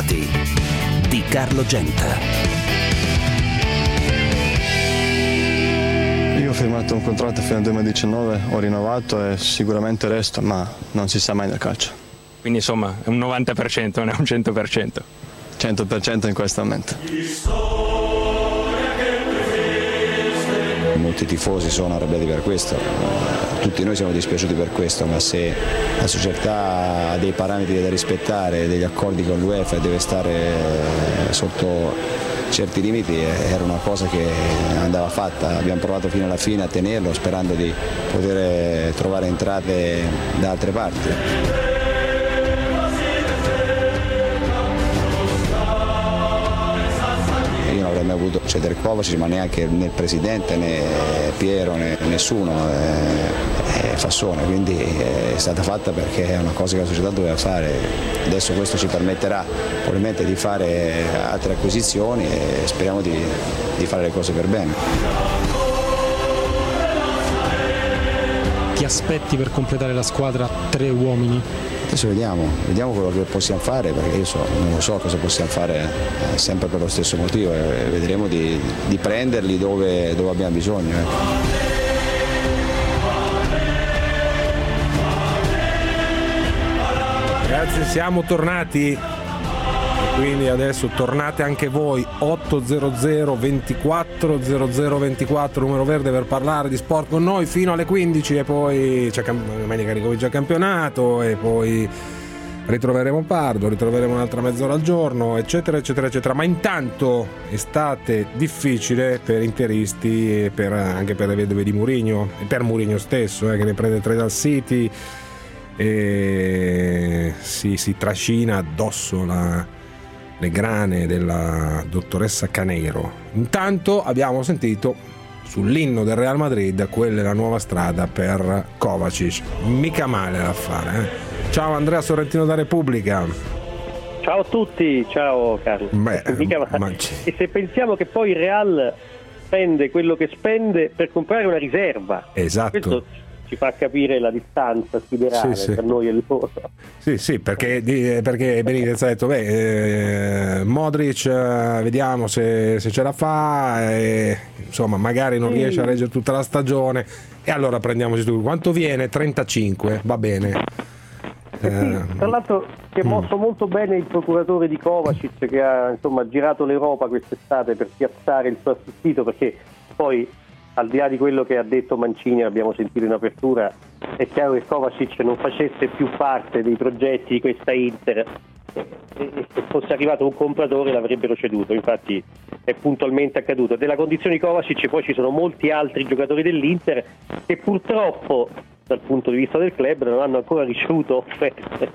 Tornati di Carlo Genta. Io ho firmato un contratto fino al 2019, ho rinnovato e sicuramente resto, ma non si sa mai nel calcio. Quindi insomma è un 90%, non è un 100%. 100% in questo momento. Molti tifosi sono arrabbiati per questo, tutti noi siamo dispiaciuti per questo, ma se la società ha dei parametri da rispettare, degli accordi con l'UEFA e deve stare sotto certi limiti, era una cosa che andava fatta. Abbiamo provato fino alla fine a tenerlo sperando di poter trovare entrate da altre parti. Io non avrei mai voluto cedere Kovacic, ma neanche né il presidente né Piero né nessuno, Fassone, quindi è stata fatta perché è una cosa che la società doveva fare. Adesso questo ci permetterà probabilmente di fare altre acquisizioni e speriamo di fare le cose per bene. Ti aspetti per completare la squadra 3 uomini? Adesso vediamo quello che possiamo fare, perché io non lo so cosa possiamo fare, sempre per lo stesso motivo, e vedremo di prenderli dove abbiamo bisogno. Ragazzi, siamo tornati e quindi adesso tornate anche voi. 800 24 0024, numero verde per parlare di sport con noi fino alle 15, e poi c'è domenica ricomincia il campionato e poi ritroveremo Pardo, ritroveremo un'altra mezz'ora al giorno, eccetera eccetera eccetera. Ma intanto estate difficile per interisti e anche per le vedove di Mourinho e per Mourinho stesso, che ne prende 3 dal City e si trascina addosso le grane della dottoressa Caneiro. Intanto abbiamo sentito sull'inno del Real Madrid quella è la nuova strada per Kovacic, mica male da fare. Ciao Andrea Sorrentino da Repubblica. Ciao a tutti, ciao Carlo. E se pensiamo che poi il Real spende quello che spende per comprare una riserva, esatto, questo ci fa capire la distanza siderale per noi e loro. Sì, perché Benitez ha detto Modric vediamo se ce la fa, insomma magari non riesce a reggere tutta la stagione e allora prendiamoci tu. Quanto viene? 35, va bene. Tra l'altro si è mosso molto bene il procuratore di Kovacic, che ha girato l'Europa quest'estate per piazzare il suo assistito, perché poi al di là di quello che ha detto Mancini, abbiamo sentito in apertura, è chiaro che Kovacic non facesse più parte dei progetti di questa Inter, e se fosse arrivato un compratore l'avrebbero ceduto. Infatti è puntualmente accaduto. Della condizione di Kovacic poi ci sono molti altri giocatori dell'Inter che purtroppo dal punto di vista del club non hanno ancora ricevuto offerte.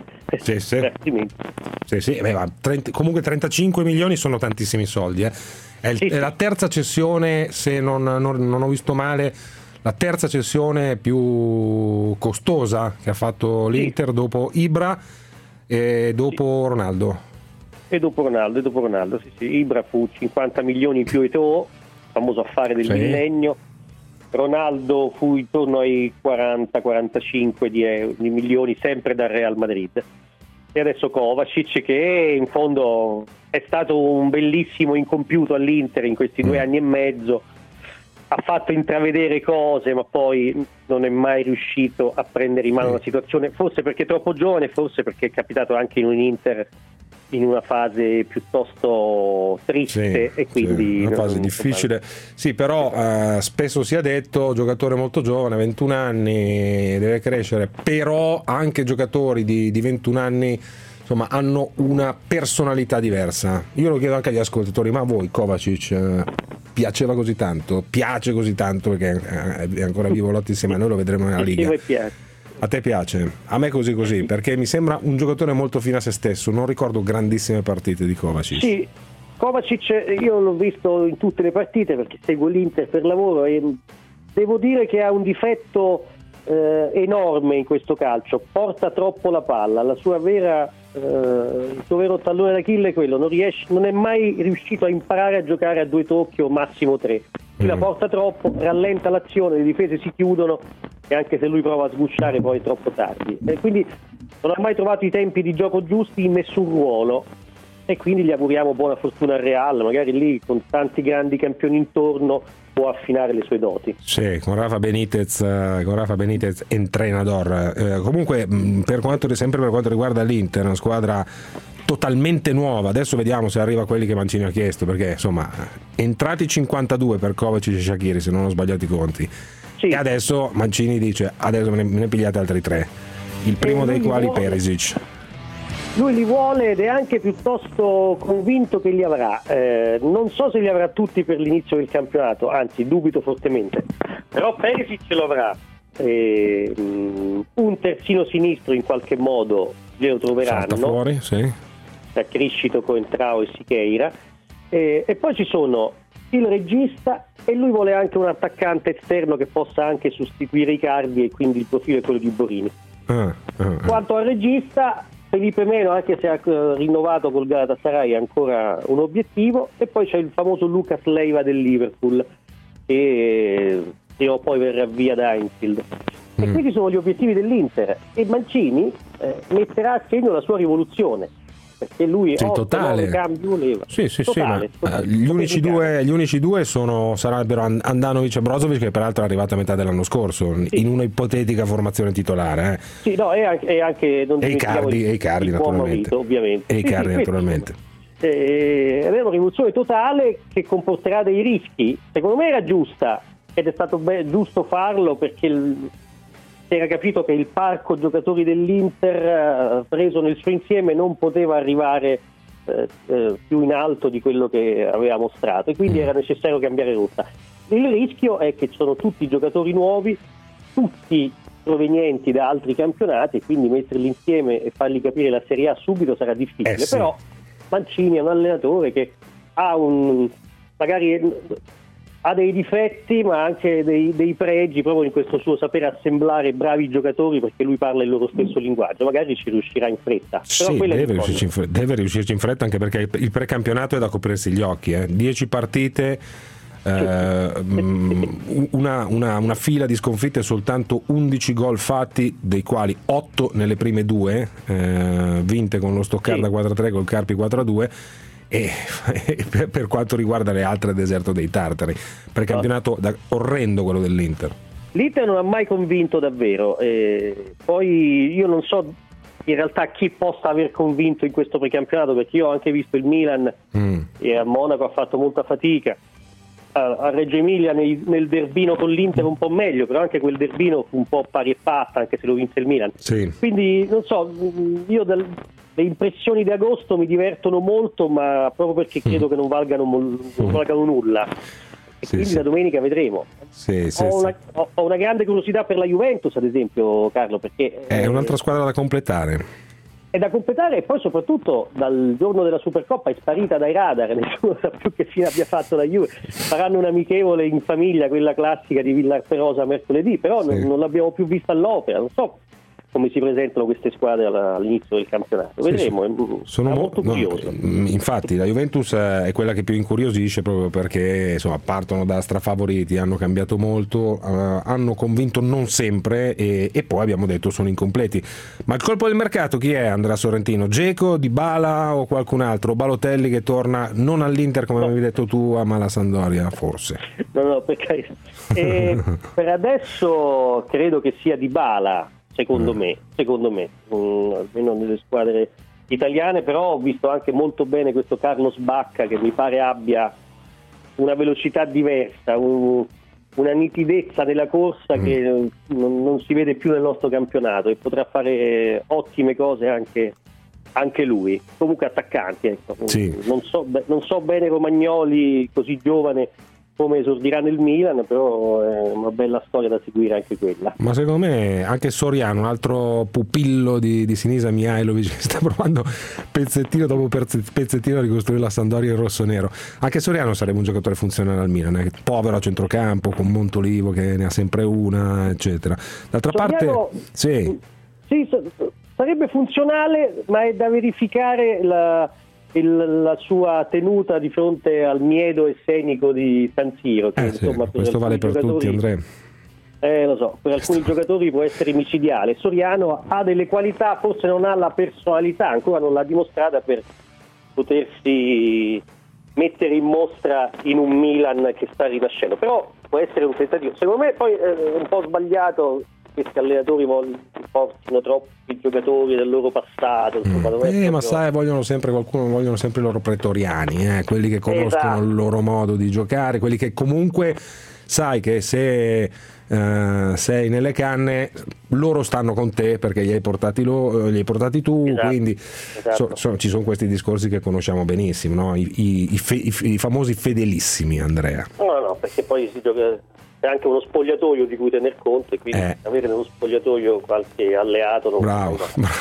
Comunque 35 milioni sono tantissimi soldi, È la terza cessione, se non ho visto male, la terza cessione più costosa che ha fatto l'Inter dopo Ibra e dopo Ronaldo. E dopo Ronaldo, Ibra fu 50 milioni più Eto'o, famoso affare del millennio. Ronaldo fu intorno ai 40-45 di milioni, sempre dal Real Madrid. E adesso Kovacic, che in fondo è stato un bellissimo incompiuto all'Inter in questi 2 anni e mezzo, ha fatto intravedere cose ma poi non è mai riuscito a prendere in mano la situazione, forse perché è troppo giovane, forse perché è capitato anche in un Inter in una fase piuttosto triste, e quindi una fase difficile. Sì, però spesso si è detto giocatore molto giovane, 21 anni, deve crescere, però anche giocatori di 21 anni insomma hanno una personalità diversa. Io lo chiedo anche agli ascoltatori, ma a voi Kovacic piace così tanto perché è ancora vivo Lotti insieme a noi, lo vedremo nella Liga. A te piace? A me così, perché mi sembra un giocatore molto fine a se stesso. Non ricordo grandissime partite di Kovacic. Sì, Kovacic io l'ho visto in tutte le partite perché seguo l'Inter per lavoro e devo dire che ha un difetto enorme in questo calcio. Porta troppo la palla. Il suo vero tallone d'Achille è quello, non è mai riuscito a imparare a giocare a 2 tocchi o massimo 3. La porta troppo, rallenta l'azione, le difese si chiudono e anche se lui prova a sgusciare poi è troppo tardi. Quindi non ha mai trovato i tempi di gioco giusti in nessun ruolo. e quindi gli auguriamo buona fortuna al Real, magari lì con tanti grandi campioni intorno può affinare le sue doti. Sì, con Rafa Benitez entrenador. Comunque per quanto riguarda l'Inter, una squadra totalmente nuova. Adesso vediamo se arriva quelli che Mancini ha chiesto, perché insomma entrati 52 per Kovacic e Shaqiri, se non ho sbagliato i conti, sì. E adesso Mancini dice adesso me ne pigliate altri 3, il primo dei quali Perisic. Lui li vuole ed è anche piuttosto convinto che li avrà. Non so se li avrà tutti per l'inizio del campionato, anzi dubito fortemente, però Perisic lo avrà. Un terzino sinistro in qualche modo glielo troveranno. Salta fuori, sì. Da Criscito, Coentrao e Siqueira. E poi ci sono il regista, e lui vuole anche un attaccante esterno che possa anche sostituire Icardi, e quindi il profilo è quello di Borini. Quanto al regista, Felipe Melo, anche se ha rinnovato col Galatasaray, è ancora un obiettivo. E poi c'è il famoso Lucas Leiva del Liverpool, che prima o poi verrà via da Anfield. E questi sono gli obiettivi dell'Inter, e Mancini metterà a segno la sua rivoluzione, perché lui totale cambio leva. Sì, totale. Gli unici due sarebbero Andanovic e Brozovic, che peraltro è arrivato a metà dell'anno scorso, sì, in una ipotetica formazione titolare. Sì, no, e anche non Icardi naturalmente. Ovviamente. E Icardi naturalmente. È una rivoluzione totale che comporterà dei rischi. Secondo me era giusta, ed è stato giusto farlo, perché si era capito che il parco giocatori dell'Inter preso nel suo insieme non poteva arrivare più in alto di quello che aveva mostrato, e quindi era necessario cambiare rotta. Il rischio è che sono tutti giocatori nuovi, tutti provenienti da altri campionati, e quindi metterli insieme e fargli capire la Serie A subito sarà difficile. Sì. Però Mancini è un allenatore che magari ha dei difetti, ma anche dei pregi, proprio in questo suo sapere assemblare bravi giocatori, perché lui parla il loro stesso linguaggio. Magari ci riuscirà in fretta. Sì, deve riuscirci in fretta, anche perché il precampionato è da coprirsi gli occhi. 10 partite, una fila di sconfitte, soltanto 11 gol fatti, dei quali 8 nelle prime 2, vinte con lo Stoccarda 4-3, col Carpi 4-2. E per quanto riguarda le altre, deserto dei tartari, precampionato orrendo quello dell'Inter. L'Inter non ha mai convinto davvero, poi io non so in realtà chi possa aver convinto in questo precampionato, perché io ho anche visto il Milan e a Monaco ha fatto molta fatica, a Reggio Emilia nel derbino con l'Inter un po' meglio, però anche quel derbino fu un po' pari e patta, anche se lo vinse il Milan. Sì. Quindi non so, io le impressioni di agosto mi divertono molto, ma proprio perché credo che non valgano nulla, e quindi la domenica vedremo. Ho una grande curiosità per la Juventus, ad esempio, Carlo, perché è un'altra squadra da completare. È da completare, e poi soprattutto dal giorno della Supercoppa è sparita dai radar, nessuno sa più che fine abbia fatto la Juve. Faranno un amichevole in famiglia, quella classica di Villa Perosa mercoledì, però non l'abbiamo più vista all'opera. Non so come si presentano queste squadre all'inizio del campionato, vedremo. Sono molto curioso. Infatti la Juventus è quella che più incuriosisce, proprio perché insomma partono da strafavoriti, hanno cambiato molto, hanno convinto non sempre, e poi abbiamo detto sono incompleti. Ma il colpo del mercato chi è, Andrea Sorrentino? Dzeko, Dybala o qualcun altro? Balotelli che torna non all'Inter come avevi detto tu, ma alla Sampdoria forse? No, perché per adesso credo che sia Dybala. Secondo me, almeno nelle squadre italiane, però ho visto anche molto bene questo Carlos Bacca, che mi pare abbia una velocità diversa, una nitidezza nella corsa che non si vede più nel nostro campionato, e potrà fare ottime cose anche lui. Comunque attaccanti, ecco. Sì. Non so bene Romagnoli, così giovane, come esordirà nel Milan, però è una bella storia da seguire anche quella. Ma secondo me anche Soriano, un altro pupillo di Sinisa Mihajlovic, sta provando pezzettino dopo pezzettino a ricostruire la Sampdoria in rosso-nero. Anche Soriano sarebbe un giocatore funzionale al Milan, povero a centrocampo, con Montolivo che ne ha sempre una, eccetera. D'altra Soriano, parte sì, sarebbe funzionale, ma è da verificare la sua tenuta di fronte al miedo escenico di San Siro, che insomma, questo vale per tutti, Andrea. Lo so, per alcuni giocatori può essere micidiale. Soriano ha delle qualità, forse non ha la personalità, ancora non l'ha dimostrata per potersi mettere in mostra in un Milan che sta rinascendo, però può essere un tentativo. Secondo me poi è un po' sbagliato questi allenatori portino troppi giocatori del loro passato, insomma, ma sai, vogliono sempre i loro pretoriani, quelli che conoscono il loro modo di giocare, quelli che comunque sai che se sei nelle canne loro stanno con te perché li hai portati tu, esatto. Quindi esatto. Ci sono questi discorsi che conosciamo benissimo, no? I famosi fedelissimi, Andrea. No, perché poi si gioca, c'è anche uno spogliatoio di cui tener conto, e quindi avere nello spogliatoio qualche alleato bravo.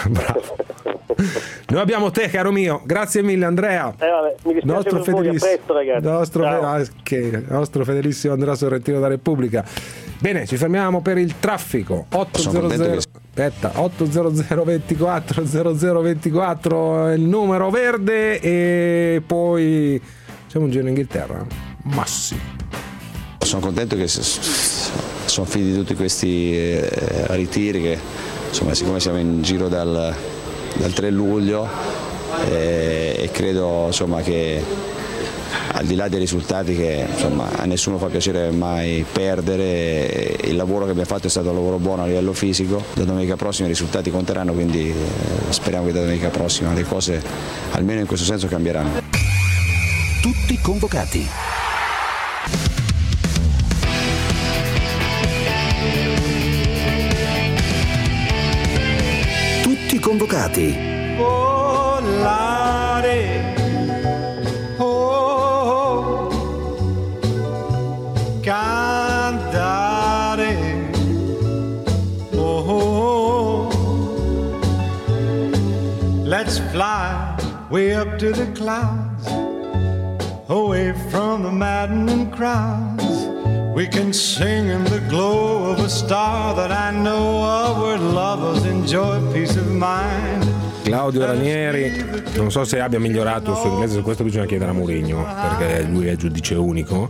Noi abbiamo te, caro mio, grazie mille Andrea. Mi dispiace per voi, a presto, ragazzi. Nostro fedelissimo Andrea Sorrentino da Repubblica. Bene, ci fermiamo per il traffico. 800 24 0024 è il numero verde, e poi facciamo un giro in Inghilterra. Massi. Sono contento che sono finiti tutti questi ritiri, che insomma, siccome siamo in giro dal 3 luglio e credo insomma che al di là dei risultati, che insomma a nessuno fa piacere mai perdere, il lavoro che abbiamo fatto è stato un lavoro buono a livello fisico. Da domenica prossima i risultati conteranno, quindi speriamo che da domenica prossima le cose almeno in questo senso cambieranno. Tutti convocati. Tutti convocati. Volare. Cantare, let's fly way up to the clouds, away from the maddening crowds. We can sing in the glow of a star that I know of, where lovers enjoy peace of mind. Claudio Ranieri, non so se abbia migliorato il suo inglese, su questo bisogna chiedere a Mourinho, perché lui è giudice unico.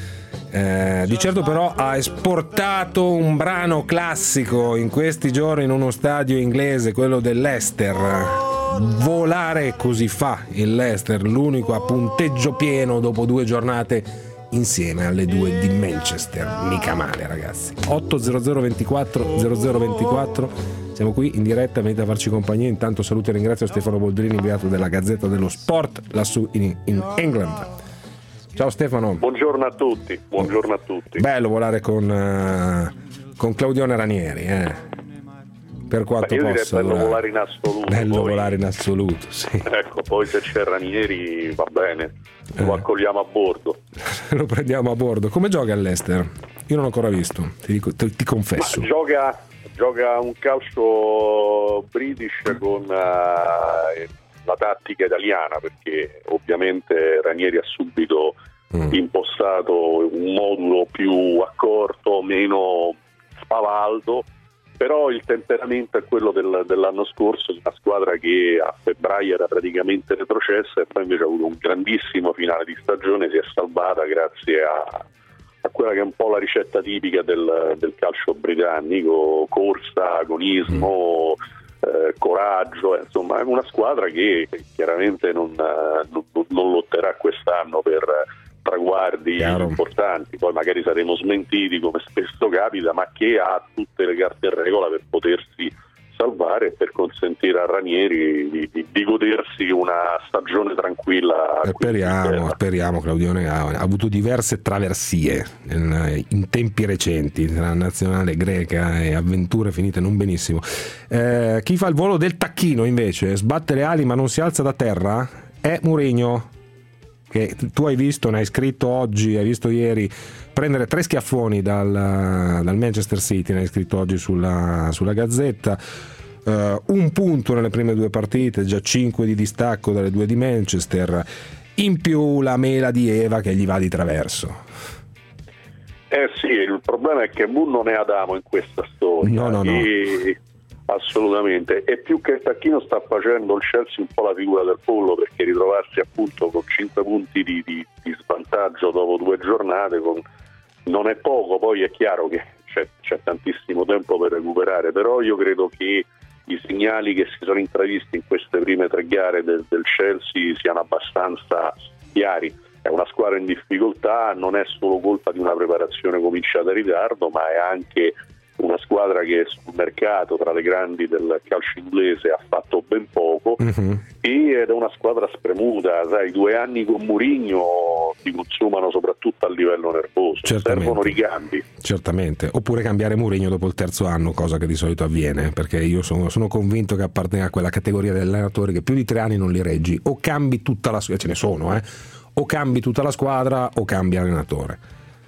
Di certo però ha esportato un brano classico in questi giorni in uno stadio inglese, quello del Leicester. Volare così fa il Leicester, l'unico a punteggio pieno dopo 2 giornate insieme alle 2 di Manchester. Mica male, ragazzi. 800 24 0024, siamo qui in diretta, venite a farci compagnia. Intanto saluto e ringrazio Stefano Boldrini, inviato della Gazzetta dello Sport lassù in England. Ciao Stefano. Buongiorno a tutti. Bello volare con Claudione Ranieri, per quanto possa. Bello volare in assoluto. Volare in assoluto, sì. Ecco, poi se c'è Ranieri va bene, lo accogliamo a bordo. Lo prendiamo a bordo. Come gioca all'Leicester? Io non l'ho ancora visto, ti confesso. Gioca un calcio British con la tattica italiana, perché ovviamente Ranieri ha subito impostato un modulo più accorto, meno spavaldo, però il temperamento è quello dell'anno scorso, di una squadra che a febbraio era praticamente retrocessa e poi invece ha avuto un grandissimo finale di stagione, si è salvata grazie a quella che è un po' la ricetta tipica del calcio britannico: corsa, agonismo, coraggio, insomma è una squadra che chiaramente non lotterà quest'anno per traguardi importanti, poi magari saremo smentiti come spesso capita, ma che ha tutte le carte in regola per potersi salvare e per consentire a Ranieri di godersi una stagione tranquilla. Speriamo. Claudione ha avuto diverse traversie in tempi recenti tra la nazionale greca e avventure finite non benissimo. Chi fa il volo del tacchino invece, sbatte le ali ma non si alza da terra, è Mourinho, che tu hai visto, ne hai scritto oggi, hai visto ieri, prendere 3 schiaffoni dal Manchester City, ne hai scritto oggi sulla Gazzetta. 1 punto nelle prime 2 partite, già 5 di distacco dalle 2 di Manchester, in più la mela di Eva che gli va di traverso. Sì, il problema è che Moon non è Adamo in questa storia. No. Assolutamente, e più che il tacchino sta facendo il Chelsea un po' la figura del pollo, perché ritrovarsi appunto con 5 punti di svantaggio dopo 2 giornate non è poco. Poi è chiaro che c'è tantissimo tempo per recuperare, però io credo che i segnali che si sono intravisti in queste prime 3 gare del Chelsea siano abbastanza chiari. È una squadra in difficoltà, non è solo colpa di una preparazione cominciata in ritardo, ma è anche una squadra che sul mercato tra le grandi del calcio inglese ha fatto ben poco, ed è una squadra spremuta, sai, 2 anni con Mourinho ti consumano soprattutto a livello nervoso. Servono ricambi. Certamente, oppure cambiare Mourinho dopo il 3° anno, cosa che di solito avviene, perché io sono convinto che appartenga a quella categoria degli allenatori che più di 3 anni non li reggi, o cambi tutta la squadra, ce ne sono, o cambi tutta la squadra o cambi allenatore.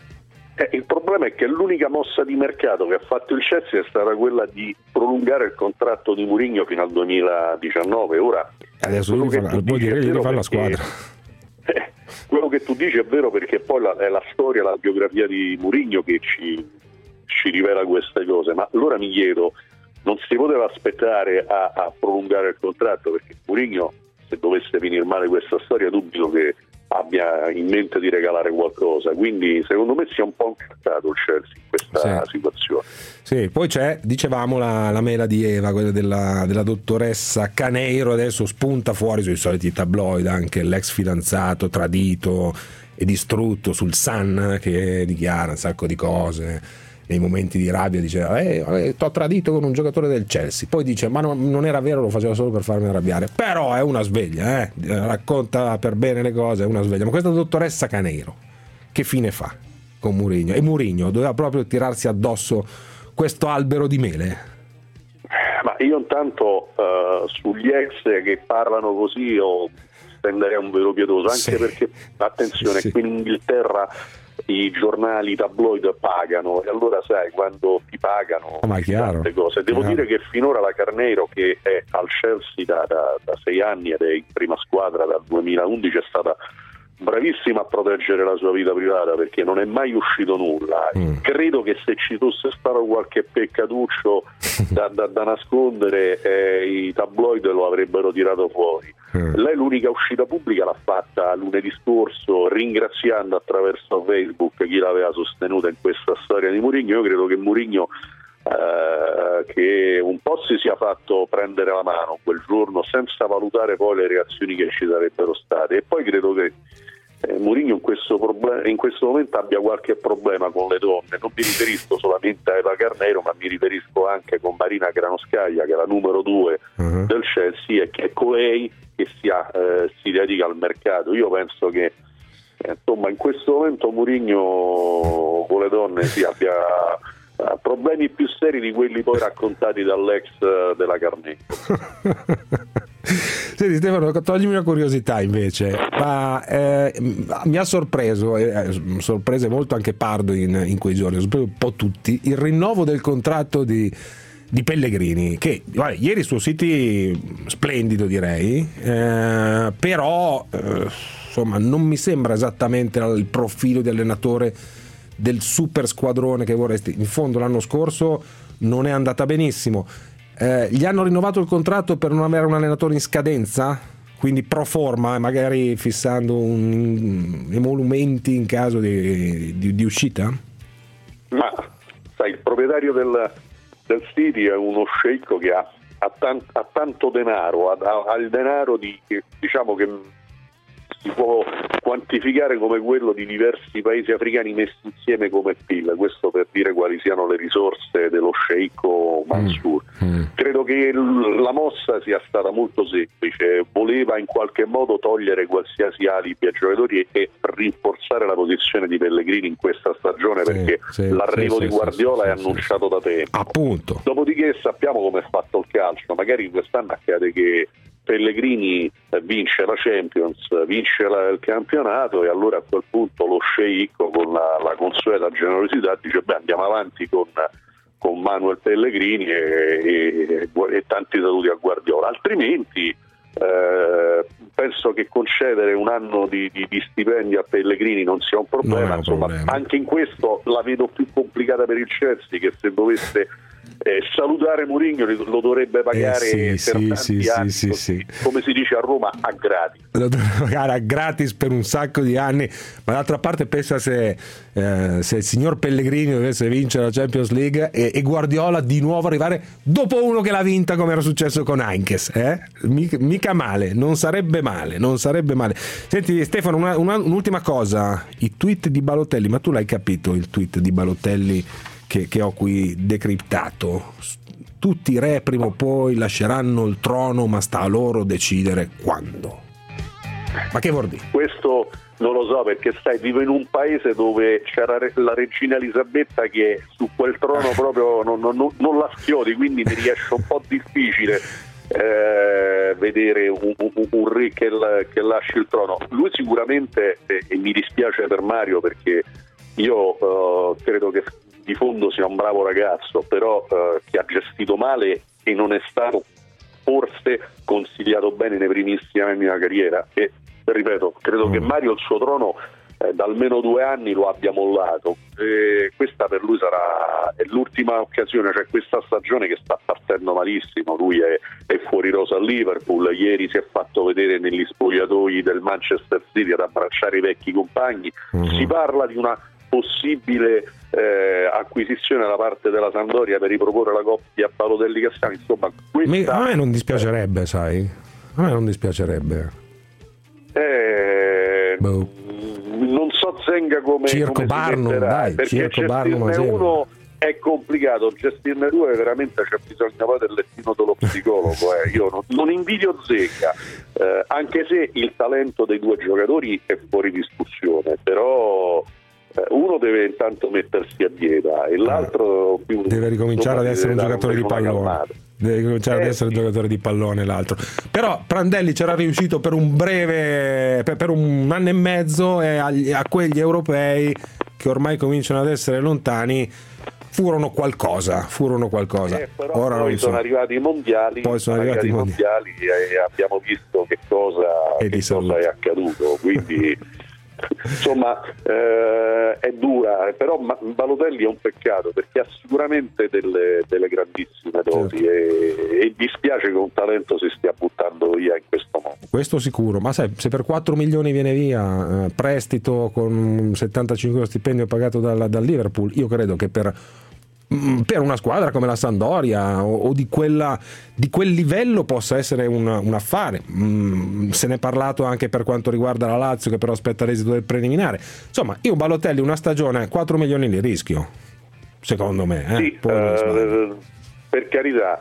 Il problema è che l'unica mossa di mercato che ha fatto il Chelsea è stata quella di prolungare il contratto di Mourinho fino al 2019. Ora adesso vuol dire che gli fa la squadra. Quello che tu dici è vero, perché poi è la storia, la biografia di Mourinho che ci rivela queste cose, ma allora mi chiedo, non si poteva aspettare a prolungare il contratto? Perché Mourinho, se dovesse finire male questa storia, dubito che abbia in mente di regalare qualcosa, quindi secondo me si è un po' incartato il Chelsea in questa situazione. Sì, poi c'è, dicevamo, la mela di Eva, quella della dottoressa Caneiro, adesso spunta fuori sui soliti tabloid anche l'ex fidanzato tradito e distrutto sul Sun, che dichiara un sacco di cose. Nei momenti di rabbia dice t'ho tradito con un giocatore del Chelsea, poi dice ma non era vero, lo faceva solo per farmi arrabbiare, però è una sveglia, racconta per bene le cose, è una sveglia. Ma questa dottoressa Caneiro che fine fa con Mourinho? E Mourinho doveva proprio tirarsi addosso questo albero di mele? Ma io intanto sugli ex che parlano così io stenderei un velo pietoso, anche perché attenzione, qui in Inghilterra i giornali, i tabloid pagano, e allora sai, quando ti pagano tante cose. Devo dire che finora la Carneiro, che è al Chelsea da 6 anni ed è in prima squadra dal 2011, è stata bravissima a proteggere la sua vita privata, perché non è mai uscito nulla. Credo che se ci fosse stato qualche peccatuccio da nascondere, i tabloid lo avrebbero tirato fuori. Lei l'unica uscita pubblica l'ha fatta lunedì scorso, ringraziando attraverso Facebook chi l'aveva sostenuta in questa storia di Mourinho. Io credo che Mourinho che un po' si sia fatto prendere la mano quel giorno senza valutare poi le reazioni che ci sarebbero state, e poi credo che Mourinho in questo momento abbia qualche problema con le donne. Non mi riferisco solamente a Eva Carneiro, ma mi riferisco anche con Marina Granovskaya, che è la numero 2 del Chelsea, e che è colei che si dedica al mercato. Io penso che insomma in questo momento Mourinho con le donne abbia problemi più seri di quelli poi raccontati dall'ex della Carneiro. Senti Stefano, toglimi una curiosità invece, ma mi ha sorpreso, sorprese molto anche Pardo in quei giorni, un po' tutti, il rinnovo del contratto di Pellegrini, che ieri su siti splendido direi, però insomma non mi sembra esattamente il profilo di allenatore del super squadrone che vorresti. In fondo l'anno scorso non è andata benissimo. Gli hanno rinnovato il contratto per non avere un allenatore in scadenza, quindi pro forma, magari fissando emolumenti in caso di uscita? Ma sai, il proprietario del City è uno sceicco che ha tanto denaro, ha il denaro che diciamo che si può quantificare come quello di diversi paesi africani messi insieme come PIL, questo per dire quali siano le risorse dello sceicco Mansour. Credo che la mossa sia stata molto semplice, voleva in qualche modo togliere qualsiasi alibi ai giocatori e rinforzare la posizione di Pellegrini in questa stagione, perché l'arrivo di Guardiola è annunciato da tempo. Appunto. Dopodiché sappiamo come è fatto il calcio, magari quest'anno accade che Pellegrini vince la Champions, vince il campionato, e allora a quel punto lo sceicco con la consueta generosità dice andiamo avanti con Manuel Pellegrini e tanti saluti a Guardiola. Altrimenti penso che concedere un anno di stipendio a Pellegrini non sia un problema. Insomma, anche in questo la vedo più complicata per il Chelsea, che se dovesse salutare Mourinho lo dovrebbe pagare per tanti anni, come si dice a Roma, a gratis. Lo dovrebbe pagare a gratis per un sacco di anni, ma d'altra parte pensa se il signor Pellegrini dovesse vincere la Champions League e Guardiola di nuovo arrivare dopo uno che l'ha vinta, come era successo con Heinkes, mica male, non sarebbe male. Senti Stefano, un'ultima cosa, i tweet di Balotelli, ma tu l'hai capito il tweet di Balotelli che ho qui decriptato? Tutti i re prima o poi lasceranno il trono, ma sta a loro decidere quando. Ma che vuol dire? Questo non lo so, perché vivo in un paese dove c'era la regina Elisabetta che su quel trono proprio non la schiodi, quindi mi riesce un po' difficile vedere un re che lasci il trono. Lui sicuramente, e mi dispiace per Mario, perché io credo che di fondo sia un bravo ragazzo, però che ha gestito male e non è stato forse consigliato bene nei primissimi anni della carriera. E ripeto, credo che Mario il suo trono da almeno 2 anni lo abbia mollato, e questa per lui sarà l'ultima occasione. Cioè, questa stagione che sta partendo malissimo, lui è fuori rosa a Liverpool, ieri si è fatto vedere negli spogliatoi del Manchester City ad abbracciare i vecchi compagni. Si parla di una possibile acquisizione da parte della Sampdoria per riproporre la coppia Balotelli-Cassani. Insomma, a me non dispiacerebbe, sai, non so Zenga come Barnum, dai, perché gestirne uno è complicato, gestirne 2 veramente c'è bisogno poi del lettino dello psicologo. Io non invidio Zenga, anche se il talento dei 2 giocatori è fuori discussione, però uno deve intanto mettersi a dieta e l'altro deve ricominciare ad essere un giocatore di pallone. Deve cominciare ad essere un giocatore di pallone l'altro. Però Prandelli c'era riuscito per un anno e mezzo, e a quegli europei che ormai cominciano ad essere lontani furono qualcosa. Però ora poi sono arrivati i mondiali, e abbiamo visto che cosa è accaduto, quindi insomma è dura, però Balotelli è un peccato perché ha sicuramente delle grandissime doti, e dispiace che un talento si stia buttando via in questo modo. Questo sicuro, ma sai, se per 4 milioni viene via, prestito con 75 stipendio pagato dal Liverpool, io credo che per una squadra come la Sampdoria o di quel livello possa essere un affare. Se ne è parlato anche per quanto riguarda la Lazio, che però aspetta l'esito del preliminare. Insomma, io Balotelli una stagione 4 milioni li rischio, secondo me. Sì, per carità,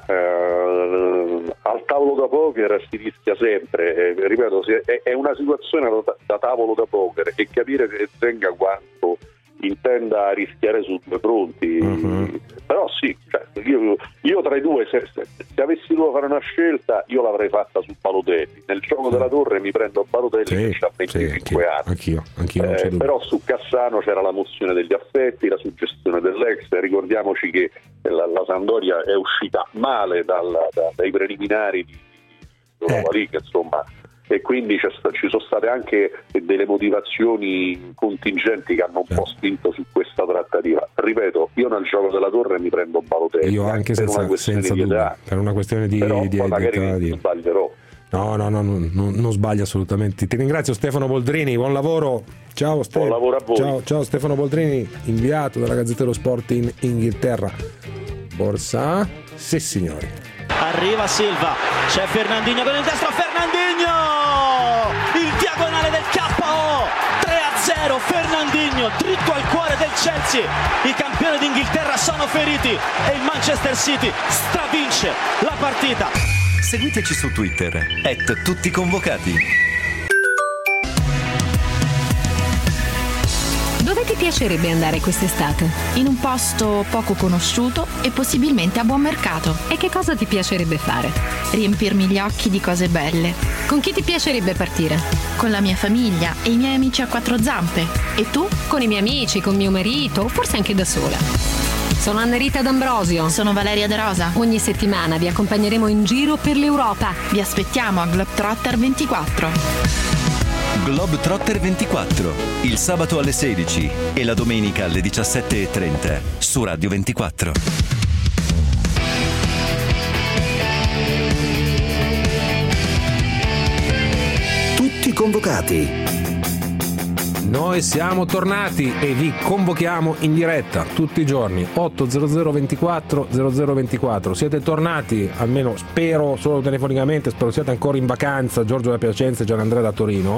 al tavolo da poker si rischia sempre, ripeto, è una situazione da tavolo da poker, e capire che Zenga quanto intenda rischiare su 2 fronti. Però sì, cioè, io tra i 2, se avessi dovuto fare una scelta, io l'avrei fatta su Balotelli. Nel gioco della torre mi prendo Balotelli, che ha 25 anni. Anch'io però su Cassano c'era la mozione degli affetti, la suggestione dell'ex. Ricordiamoci che la Sampdoria è uscita male dai preliminari di Europa League, insomma, e quindi ci sono state anche delle motivazioni contingenti che hanno un po' spinto su questa trattativa. Ripeto, io nel gioco della torre mi prendo Balotelli, io anche senza dubbio, per una questione di magari sbaglierò. No, non sbaglia assolutamente. Ti ringrazio Stefano Boldrini, buon lavoro. Ciao Stefano. Buon lavoro a voi. Ciao Stefano Boldrini, inviato dalla Gazzetta dello Sport in Inghilterra. Borsa, sì signori. Arriva Silva, c'è Fernandinho con il destro, il diagonale del KO, 3-0, Fernandinho dritto al cuore del Chelsea. I campioni d'Inghilterra sono feriti e il Manchester City stravince la partita. Seguiteci su Twitter @tutticonvocati. Dove ti piacerebbe andare quest'estate? In un posto poco conosciuto e possibilmente a buon mercato. E che cosa ti piacerebbe fare? Riempirmi gli occhi di cose belle. Con chi ti piacerebbe partire? Con la mia famiglia e i miei amici a 4 zampe. E tu? Con i miei amici, con mio marito, forse anche da sola. Sono Annerita D'Ambrosio. Sono Valeria De Rosa. Ogni settimana vi accompagneremo in giro per l'Europa. Vi aspettiamo a Globetrotter 24. Globetrotter 24, il sabato alle 16 e la domenica alle 17:30 su Radio 24. convocati. Noi siamo tornati e vi convochiamo in diretta tutti i giorni 800 24 0024. Siete tornati, almeno spero solo telefonicamente, spero siate ancora in vacanza. Giorgio da Piacenza e Gianandrea da Torino.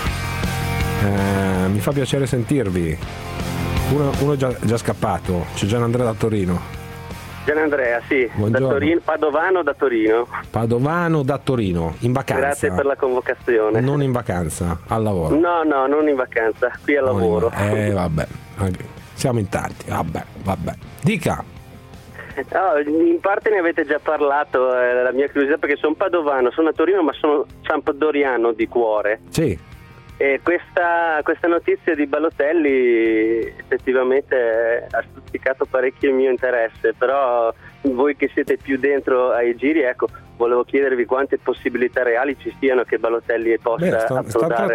Mi fa piacere sentirvi. Uno è già scappato, c'è Gianandrea da Torino. Gianandrea, sì, buongiorno. Da Torino, Padovano da Torino. Padovano da Torino, in vacanza. Grazie per la convocazione. Non in vacanza, al lavoro. No, non in vacanza, qui al lavoro. Vabbè, siamo in tanti, vabbè. Dica. In parte ne avete già parlato, la mia curiosità, perché sono padovano, sono a Torino, ma sono sampdoriano di cuore. Sì. E questa notizia di Balotelli effettivamente ha stuzzicato parecchio il mio interesse, però voi che siete più dentro ai giri, ecco, volevo chiedervi quante possibilità reali ci siano che Balotelli possa approdare.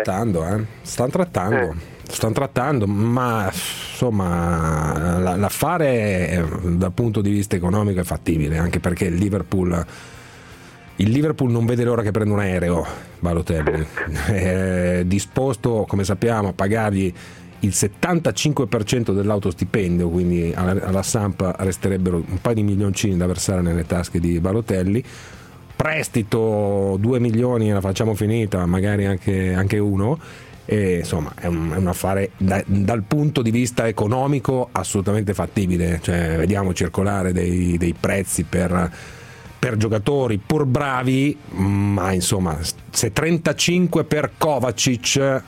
Stanno trattando, ma insomma l'affare dal punto di vista economico è fattibile, anche perché il Liverpool non vede l'ora che prenda un aereo. Balotelli è disposto, come sappiamo, a pagargli il 75% dell'autostipendio, quindi alla Samp resterebbero un paio di milioncini da versare nelle tasche di Balotelli. Prestito 2 milioni e la facciamo finita, magari anche uno. E insomma è un affare dal punto di vista economico assolutamente fattibile. Cioè, vediamo circolare dei prezzi per giocatori pur bravi, ma insomma se 35 per Kovacic,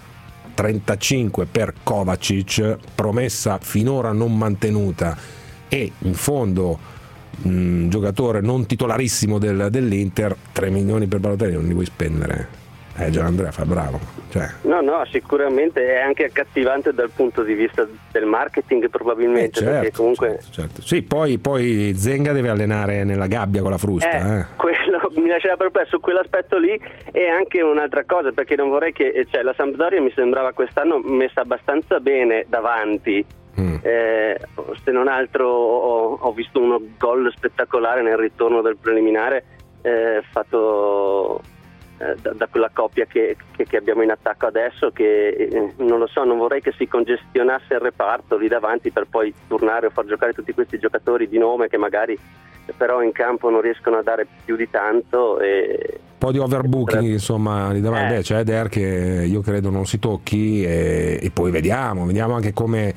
promessa finora non mantenuta, e in fondo giocatore non titolarissimo dell'Inter, 3 milioni per Balotelli non li vuoi spendere. Gianandrea fa bravo, cioè. No, sicuramente è anche accattivante dal punto di vista del marketing, probabilmente, certo, perché comunque certo. Sì, poi Zenga deve allenare nella gabbia con la frusta. Quello mi lasciava perplesso, quell'aspetto lì. E anche un'altra cosa, perché non vorrei che la Sampdoria mi sembrava quest'anno messa abbastanza bene davanti. Se non altro ho visto uno gol spettacolare nel ritorno del preliminare fatto da quella coppia che abbiamo in attacco adesso, che non lo so, non vorrei che si congestionasse il reparto lì davanti per poi tornare o far giocare tutti questi giocatori di nome che magari però in campo non riescono a dare più di tanto. Un po' di overbooking insomma lì davanti. C'è Eder che io credo non si tocchi, e poi vediamo anche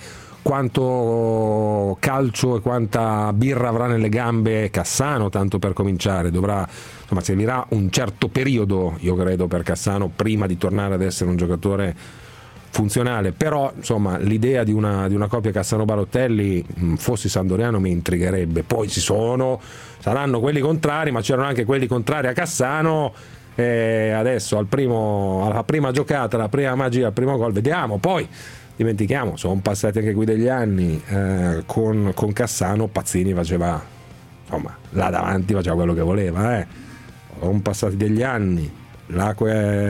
quanto calcio e quanta birra avrà nelle gambe Cassano, tanto per cominciare. Servirà un certo periodo, io credo, per Cassano prima di tornare ad essere un giocatore funzionale. Però insomma l'idea di una coppia Cassano-Balotelli, fossi sampdoriano, mi intrigherebbe. Poi saranno quelli contrari, ma c'erano anche quelli contrari a Cassano. Adesso alla prima giocata, la prima magia, il primo gol, vediamo. Poi dimentichiamo, sono passati anche qui degli anni, con Cassano Pazzini faceva, insomma, là davanti faceva quello che voleva. Sono passati degli anni, l'acqua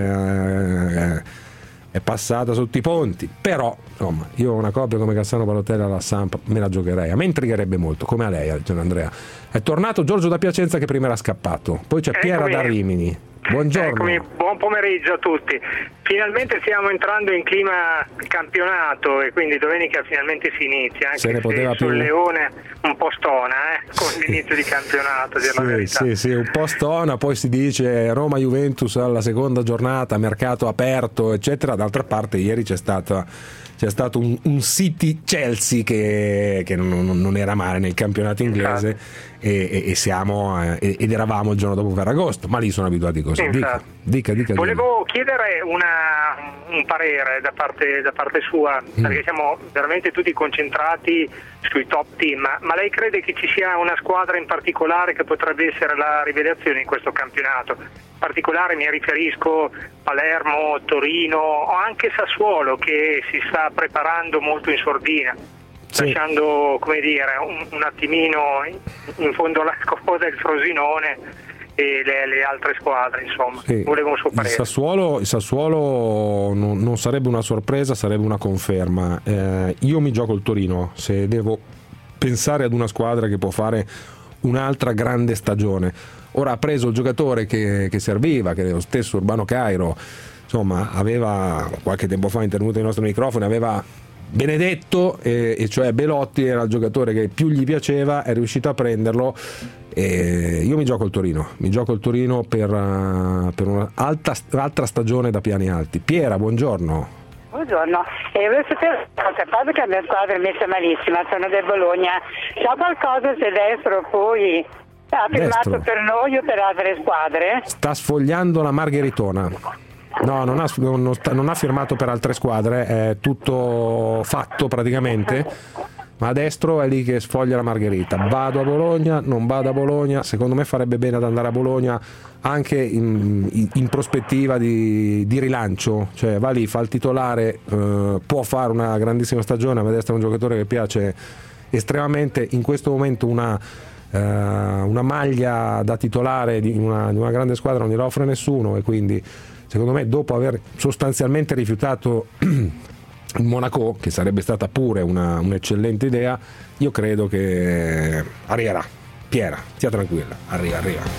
è passata sotto i ponti, però insomma io una coppia come Cassano Balotelli alla Samp me la giocherei. A me intrigherebbe molto, come a lei, Gianandrea. È tornato Giorgio da Piacenza che prima era scappato, poi c'è Piera da Rimini. Buongiorno. Eccomi, buon pomeriggio a tutti. Finalmente stiamo entrando in clima campionato e quindi domenica finalmente si inizia, anche se sul Leone un po' stona con l'inizio di campionato, a dire la verità. Sì, un po' stona, poi si dice Roma-Juventus alla seconda giornata, mercato aperto, eccetera. D'altra parte ieri c'è stato un City-Chelsea che non era male nel campionato inglese, ed eravamo il giorno dopo Ferragosto, ma lì sono abituati così. Dica. Volevo chiedere un parere da parte sua, perché siamo veramente tutti concentrati sui top team, ma lei crede che ci sia una squadra in particolare che potrebbe essere la rivelazione in questo campionato? In particolare mi riferisco Palermo, Torino o anche Sassuolo, che si sta preparando molto in sordina, lasciando, come dire, un attimino in fondo alla coda il Frosinone e le altre squadre, insomma. Volevo un suo parere. Il Sassuolo non sarebbe una sorpresa, sarebbe una conferma. Io mi gioco il Torino se devo pensare ad una squadra che può fare un'altra grande stagione. Ora ha preso il giocatore che serviva, che è lo stesso Urbano Cairo. insomma aveva qualche tempo fa intervenuto ai nostri microfoni, aveva benedetto, e cioè Belotti era il giocatore che più gli piaceva, è riuscito a prenderlo. E io mi gioco il Torino per un'altra stagione da piani alti. Piera, buongiorno. Buongiorno, volevo sapere a parte che la mia squadra è messa malissima, sono del Bologna, sa qualcosa se Destro poi ha firmato per noi o per altre squadre? Sta sfogliando la Margheritona. No, non ha firmato per altre squadre, è tutto fatto praticamente, ma a Destro è lì che sfoglia la Margherita. Vado a Bologna, non vado a Bologna, secondo me farebbe bene ad andare a Bologna anche in prospettiva di rilancio, cioè va lì, fa il titolare, può fare una grandissima stagione. A me Destro è un giocatore che piace estremamente. In questo momento una maglia da titolare di una grande squadra non gliela offre nessuno, e quindi secondo me, dopo aver sostanzialmente rifiutato il Monaco, che sarebbe stata pure un'eccellente idea, io credo che arriverà. Piera, stia tranquilla, arriva.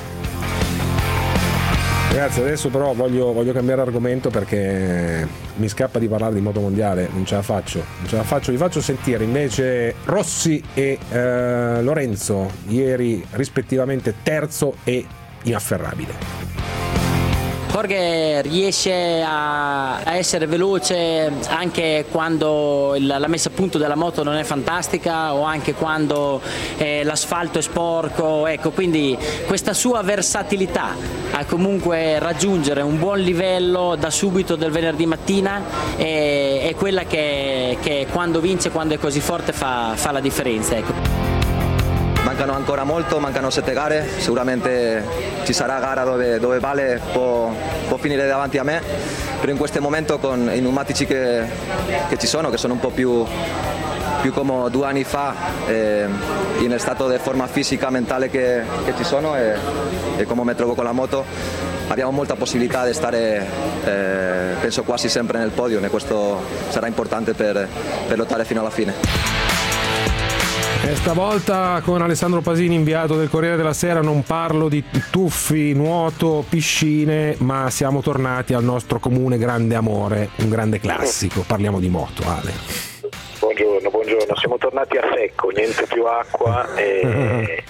Ragazzi, adesso però voglio cambiare argomento perché mi scappa di parlare di moto mondiale, non ce la faccio. Vi faccio sentire invece Rossi e Lorenzo, ieri rispettivamente terzo e inafferrabile. Jorge riesce a essere veloce anche quando la messa a punto della moto non è fantastica, o anche quando l'asfalto è sporco, ecco, quindi questa sua versatilità a comunque raggiungere un buon livello da subito del venerdì mattina è quella che quando vince, quando è così forte fa la differenza, ecco. Mancano ancora molto, mancano 7 gare, sicuramente ci sarà gara dove Vale può finire davanti a me, però in questo momento con i pneumatici che ci sono, che sono un po' più come 2 anni fa, in stato di forma fisica, mentale che ci sono, e come mi trovo con la moto, abbiamo molta possibilità di stare, penso quasi sempre nel podio, e questo sarà importante per lottare fino alla fine. E stavolta con Alessandro Pasini, inviato del Corriere della Sera, non parlo di tuffi, nuoto, piscine, ma siamo tornati al nostro comune grande amore, un grande classico. Parliamo di moto, Ale. Buongiorno, siamo tornati a secco, niente più acqua e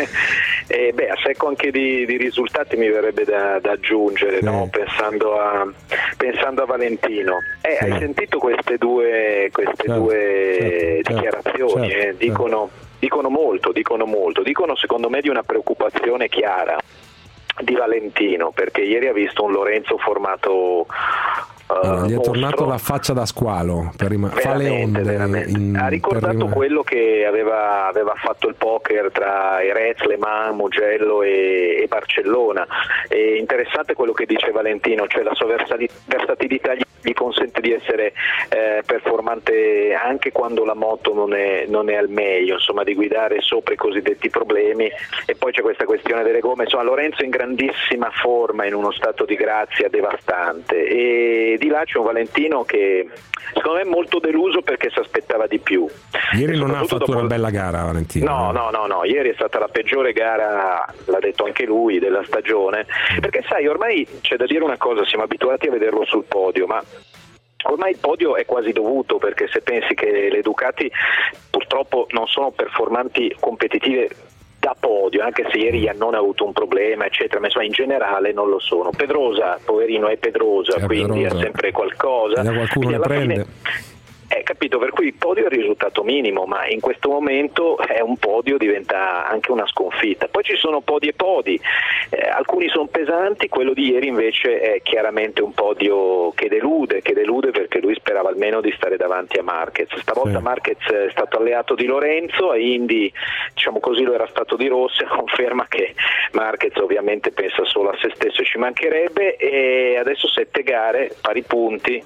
a secco anche di risultati, mi verrebbe da aggiungere, no? Pensando a Valentino. Hai sentito queste due dichiarazioni? Certo. Dicono molto, dicono secondo me di una preoccupazione chiara di Valentino, perché ieri ha visto un Lorenzo formato gli è tornato la faccia da squalo, fa le onde. Ha ricordato quello che aveva fatto il poker tra Jerez, Le Mans, Mugello e Barcellona. È interessante quello che dice Valentino, cioè la sua versatilità gli consente di essere performante anche quando la moto non è al meglio, insomma, di guidare sopra i cosiddetti problemi. E poi c'è questa questione delle gomme, insomma, Lorenzo in grandissima forma, in uno stato di grazia devastante, e di là c'è un Valentino che secondo me è molto deluso perché si aspettava di più. Ieri non ha fatto una bella gara Valentino. No, ieri è stata la peggiore gara, l'ha detto anche lui, della stagione, perché sai, ormai c'è da dire una cosa, siamo abituati a vederlo sul podio, ma ormai il podio è quasi dovuto, perché se pensi che le Ducati purtroppo non sono performanti competitive da podio, anche se ieri non ha avuto un problema eccetera, ma insomma in generale non lo sono. Pedrosa, poverino, è Pedrosa, quindi ha sempre qualcosa, qualcuno le prende. Capito, per cui il podio è il risultato minimo, ma in questo momento un podio diventa anche una sconfitta. Poi ci sono podi e podi, alcuni sono pesanti, quello di ieri invece è chiaramente un podio che delude perché lui sperava almeno di stare davanti a Marquez. Stavolta Marquez è stato alleato di Lorenzo, a Indy diciamo così lo era stato di Rossi, conferma che Marquez ovviamente pensa solo a se stesso, ci mancherebbe, e adesso 7 gare, pari punti.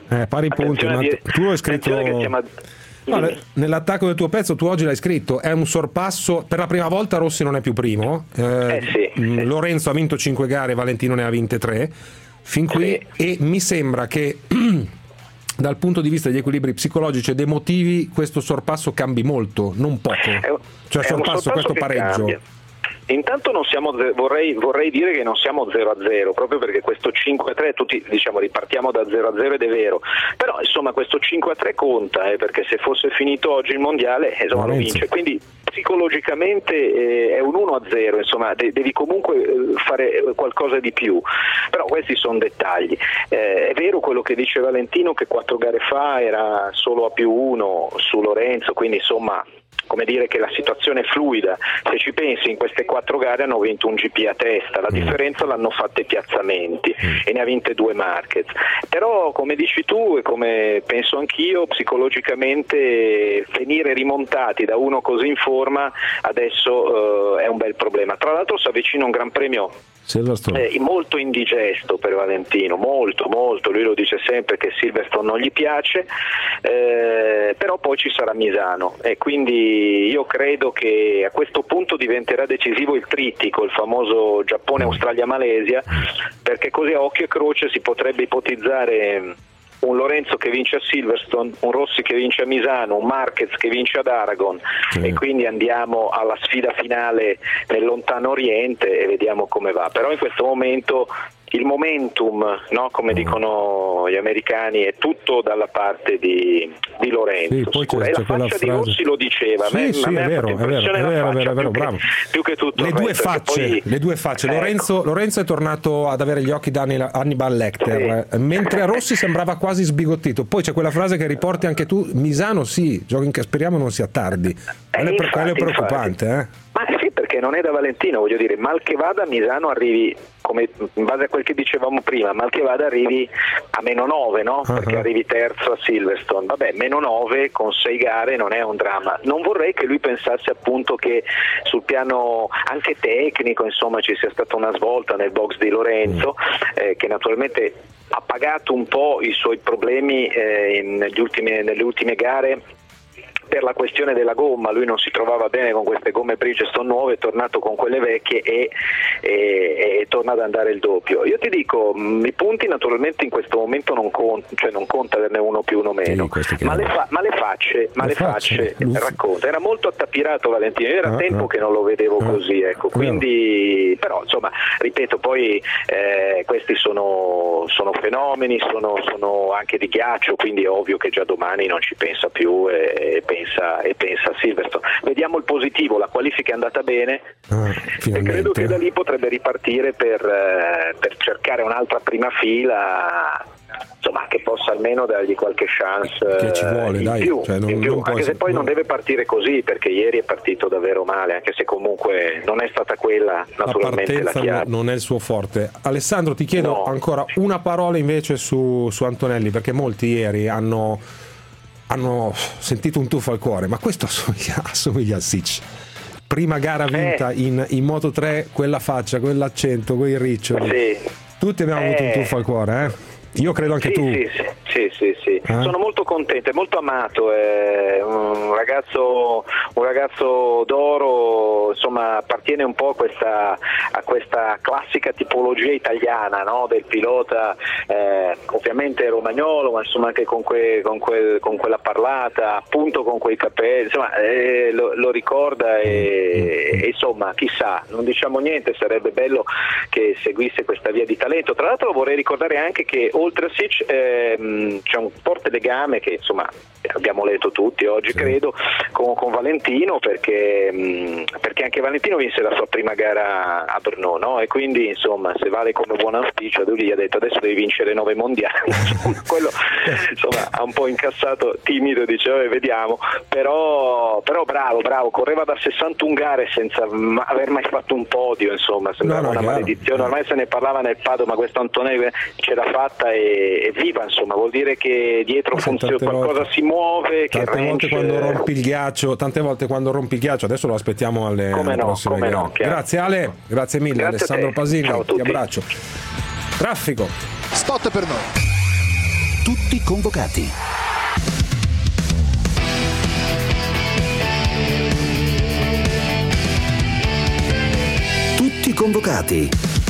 Tu hai scritto nell'attacco del tuo pezzo, tu oggi l'hai scritto, è un sorpasso, per la prima volta Rossi non è più primo, Lorenzo ha vinto 5 gare, Valentino ne ha vinte 3 fin qui, e mi sembra che dal punto di vista degli equilibri psicologici ed emotivi questo sorpasso cambi molto, non poco, cioè sorpasso questo pareggio cambia. Intanto non siamo, vorrei dire che non siamo 0-0, proprio perché questo 5-3, tutti diciamo ripartiamo da 0-0 ed è vero, però insomma questo 5-3 conta, perché se fosse finito oggi il mondiale lo vince, quindi psicologicamente è un 1-0, insomma devi comunque fare qualcosa di più, però questi sono dettagli. È vero quello che dice Valentino, che 4 gare fa era solo a +1 su Lorenzo, quindi insomma come dire che la situazione è fluida. Se ci pensi, in queste 4 gare hanno vinto un GP a testa, la differenza l'hanno fatta i piazzamenti e ne ha vinte 2 Marquez, però come dici tu e come penso anch'io, psicologicamente venire rimontati da uno così in forma adesso è un bel problema. Tra l'altro si avvicina un Gran Premio molto indigesto per Valentino, molto, lui lo dice sempre che Silverstone non gli piace, però poi ci sarà Misano e quindi io credo che a questo punto diventerà decisivo il trittico, il famoso Giappone, Australia, Malesia, perché così a occhio e croce si potrebbe ipotizzare un Lorenzo che vince a Silverstone, un Rossi che vince a Misano, un Marquez che vince ad Aragon, e quindi andiamo alla sfida finale nel lontano Oriente e vediamo come va. Però in questo momento il momentum, no? Come dicono gli americani, è tutto dalla parte di Lorenzo. Sì, poi c'è la faccia di Rossi lo diceva, sì, è vero, bravo. Più che tutto le due facce. Ecco. Lorenzo è tornato ad avere gli occhi da Hannibal Lecter, mentre a Rossi sembrava quasi sbigottito. Poi c'è quella frase che riporti anche tu, Misano speriamo non sia tardi. Quello è preoccupante, Ma sì, perché non è da Valentino, voglio dire, mal che vada Misano arrivi, come in base a quel che dicevamo prima, mal che vada arrivi a -9, no? Perché arrivi terzo a Silverstone, vabbè, -9 con 6 gare non è un dramma. Non vorrei che lui pensasse appunto che sul piano anche tecnico, insomma, ci sia stata una svolta nel box di Lorenzo, che naturalmente ha pagato un po' i suoi problemi nelle ultime gare per la questione della gomma. Lui non si trovava bene con queste gomme Bridgestone nuove, è tornato con quelle vecchie e torna ad andare il doppio. Io ti dico, i punti naturalmente in questo momento non conta averne uno più uno meno, ma le facce racconta. Era molto attapirato Valentino, era tempo che non lo vedevo così, ecco, quindi però insomma ripeto, poi questi sono fenomeni, sono anche di ghiaccio, quindi è ovvio che già domani non ci pensa più e pensa a Silverstone. Vediamo il positivo, la qualifica è andata bene e credo che da lì potrebbe ripartire per cercare un'altra prima fila, insomma, che possa almeno dargli qualche chance che ci vuole, in dai, più, cioè anche se poi non deve partire così, perché ieri è partito davvero male, anche se comunque non è stata quella naturalmente la chiave. Non è il suo forte. Alessandro, ti chiedo ancora una parola invece su Antonelli, perché molti ieri hanno sentito un tuffo al cuore, ma questo assomiglia a Sitch. Prima gara vinta in Moto3, quella faccia, quell'accento, quei riccioli. Tutti abbiamo avuto un tuffo al cuore, Io credo anche tu. Sì. Sono molto contento, è molto amato, è un ragazzo d'oro, insomma, appartiene un po' a questa classica tipologia italiana, no? Del pilota, ovviamente romagnolo, ma insomma anche con quella parlata, appunto con quei capelli, insomma, lo ricorda e insomma, chissà, non diciamo niente, sarebbe bello che seguisse questa via di talento. Tra l'altro vorrei ricordare anche che oltre a Sitch c'è un forte legame che insomma abbiamo letto tutti oggi, credo, con Valentino, perché anche Valentino vinse la sua prima gara a Brno, no? E quindi insomma, se vale come buon auspicio, lui gli ha detto adesso devi vincere 9 mondiali. Quello insomma ha un po' incassato, timido, diceva vediamo, però bravo, correva da 61 gare senza aver mai fatto un podio, insomma, sembrava una maledizione, ormai se ne parlava nel paddock, ma questo Antonelli ce l'ha fatta e viva, insomma, vuol dire che dietro funziona, qualcosa si muove, tante volte quando rompi il ghiaccio, adesso lo aspettiamo alle prossime gare. Grazie Ale, grazie mille. Grazie Alessandro Pasini, ti abbraccio. Traffico. Spot per noi. Tutti convocati. Tutti convocati.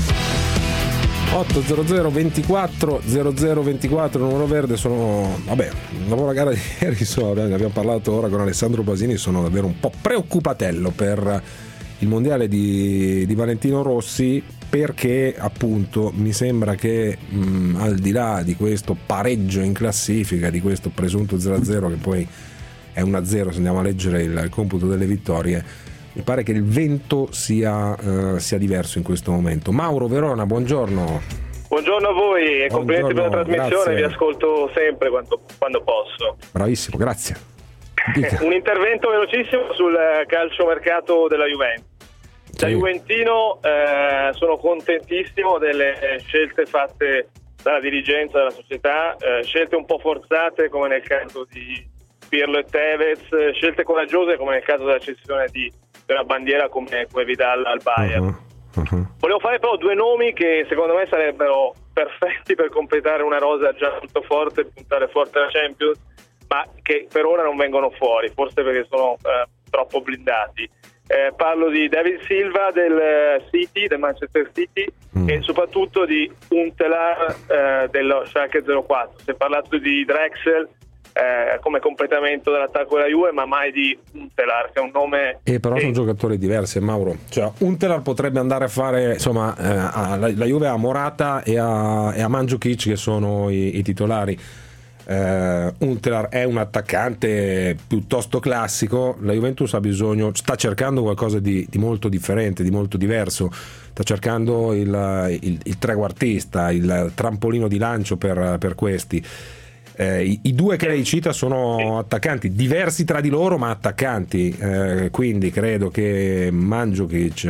800 24 0024 numero verde. Dopo la gara di ieri ne abbiamo parlato ora con Alessandro Pasini, sono davvero un po' preoccupatello per il mondiale di Valentino Rossi, perché appunto mi sembra che al di là di questo pareggio in classifica, di questo presunto 0-0 che poi è 1-0 se andiamo a leggere il computo delle vittorie, mi pare che il vento sia diverso in questo momento. Mauro Verona, buongiorno. Buongiorno a voi e complimenti per la trasmissione, grazie. Vi ascolto sempre quando posso. Bravissimo, grazie. Un intervento velocissimo sul calciomercato della Juventus. Da juventino sono contentissimo delle scelte fatte dalla dirigenza della società, scelte un po' forzate come nel caso di Pirlo e Tevez, scelte coraggiose come nel caso della cessione di una bandiera come Vidal al Bayern. Volevo fare però due nomi che secondo me sarebbero perfetti per completare una rosa già molto forte e puntare forte alla Champions, ma che per ora non vengono fuori, forse perché sono troppo blindati. Parlo di David Silva del City, del Manchester City, e soprattutto di Huntelaar dello Schalke 04. Si è parlato di Drexler come completamento dell'attacco della Juve, ma mai di Huntelaar, che è un nome però sono giocatori diversi, Mauro. Cioè Huntelaar potrebbe andare a fare, insomma, la Juve ha Morata e a Mandzukic che sono i titolari. Huntelaar è un attaccante piuttosto classico, la Juventus ha bisogno, sta cercando qualcosa di molto differente, di molto diverso, sta cercando il trequartista, il trampolino di lancio per questi. I due che lei cita sono attaccanti diversi tra di loro, ma attaccanti, quindi credo che Mandzukic,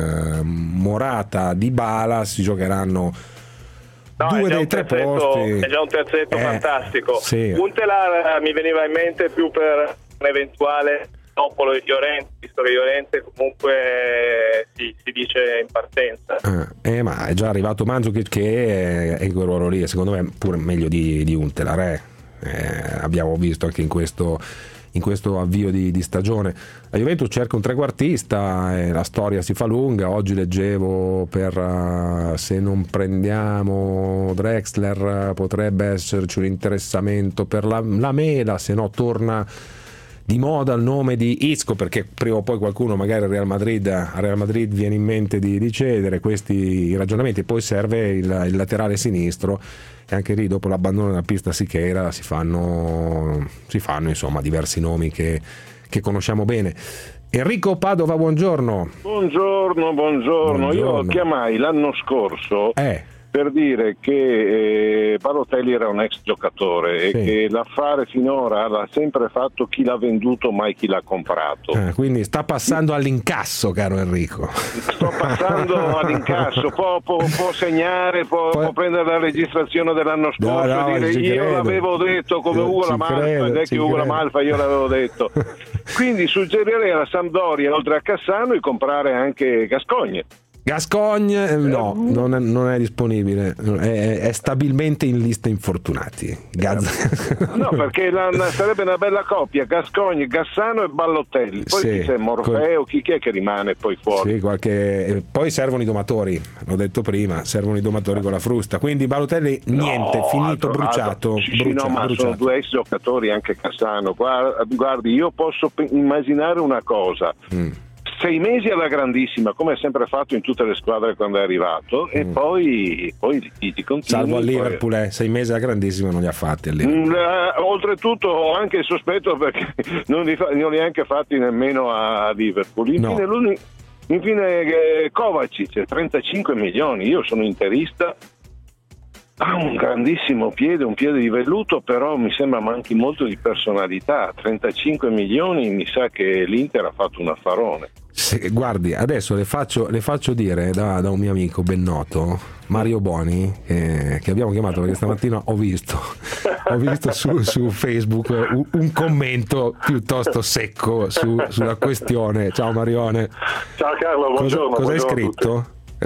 Morata, Dybala si giocheranno due dei tre posti. È già un terzetto fantastico. Sì. Huntelaar mi veniva in mente più per un eventuale dopo Llorente, visto che Llorente comunque si dice in partenza. Ma è già arrivato Mandzukic che è in quel ruolo lì, secondo me pure meglio di Huntelaar. Abbiamo visto anche in questo avvio di stagione la Juventus cerca un trequartista e la storia si fa lunga. Oggi leggevo se non prendiamo Drexler potrebbe esserci un interessamento per la Mela, se no torna di moda il nome di Isco, perché prima o poi qualcuno magari a Real Madrid viene in mente di cedere questi ragionamenti. Poi serve il laterale sinistro e anche lì dopo l'abbandono della pista Sichera si fanno insomma diversi nomi che conosciamo bene. Enrico Padova, buongiorno. Buongiorno. Io chiamai l'anno scorso per dire che Balotelli era un ex giocatore e che l'affare finora l'ha sempre fatto chi l'ha venduto, mai chi l'ha comprato. Quindi sta passando all'incasso, caro Enrico. Sto passando all'incasso, può segnare, può prendere la registrazione dell'anno scorso e dire io l'avevo detto come Ugo Lamalfa, il vecchio Ugo Lamalfa, io l'avevo detto. Quindi suggerirei alla Sampdoria, oltre a Cassano, di comprare anche Gascogne no, non è disponibile, è stabilmente in lista infortunati. No, perché sarebbe una bella coppia, Gascogne, Gassano e Balotelli. Poi chi c'è, Morfeo, chi è che rimane poi fuori? Poi servono i domatori, l'ho detto prima, servono i domatori con la frusta. Quindi Balotelli niente, finito, bruciato. Ma sono due ex giocatori, anche Cassano. Guardi, io posso immaginare una cosa. 6 mesi alla grandissima, come ha sempre fatto in tutte le squadre quando è arrivato, e poi ti continui. Salvo a Liverpool, 6 mesi alla grandissima non li ha fatti a Liverpool. Oltretutto ho anche il sospetto perché non li ha anche fatti nemmeno a Liverpool. Infine Kovacic, 35 milioni, io sono interista. Ha un grandissimo piede, un piede di velluto, però mi sembra manchi molto di personalità. 35 milioni, mi sa che l'Inter ha fatto un affarone. Guardi, adesso le faccio dire da un mio amico ben noto, Mario Boni, che abbiamo chiamato perché stamattina ho visto su Facebook un commento piuttosto secco sulla questione. Ciao Marione. Ciao Carlo, buongiorno. Cosa hai scritto?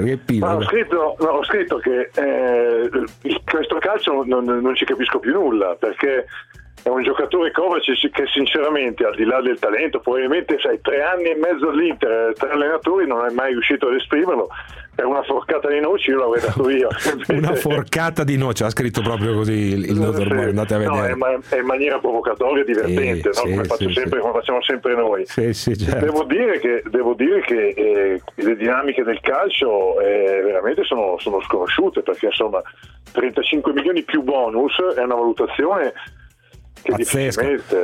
Ho scritto che questo calcio non ci capisco più nulla, perché è un giocatore Kovacic che sinceramente, al di là del talento, probabilmente 3 anni e mezzo all'Inter, 3 allenatori, non è mai riuscito ad esprimerlo. Per una forcata di noci io l'avrei dato io. Una forcata di noci, ha scritto proprio così il dottor Mori, andate a vedere. No, è in maniera provocatoria e divertente, no? Come facciamo sempre noi. Certo. Devo dire che le dinamiche del calcio veramente sono sconosciute, perché insomma 35 milioni più bonus è una valutazione pazzesca.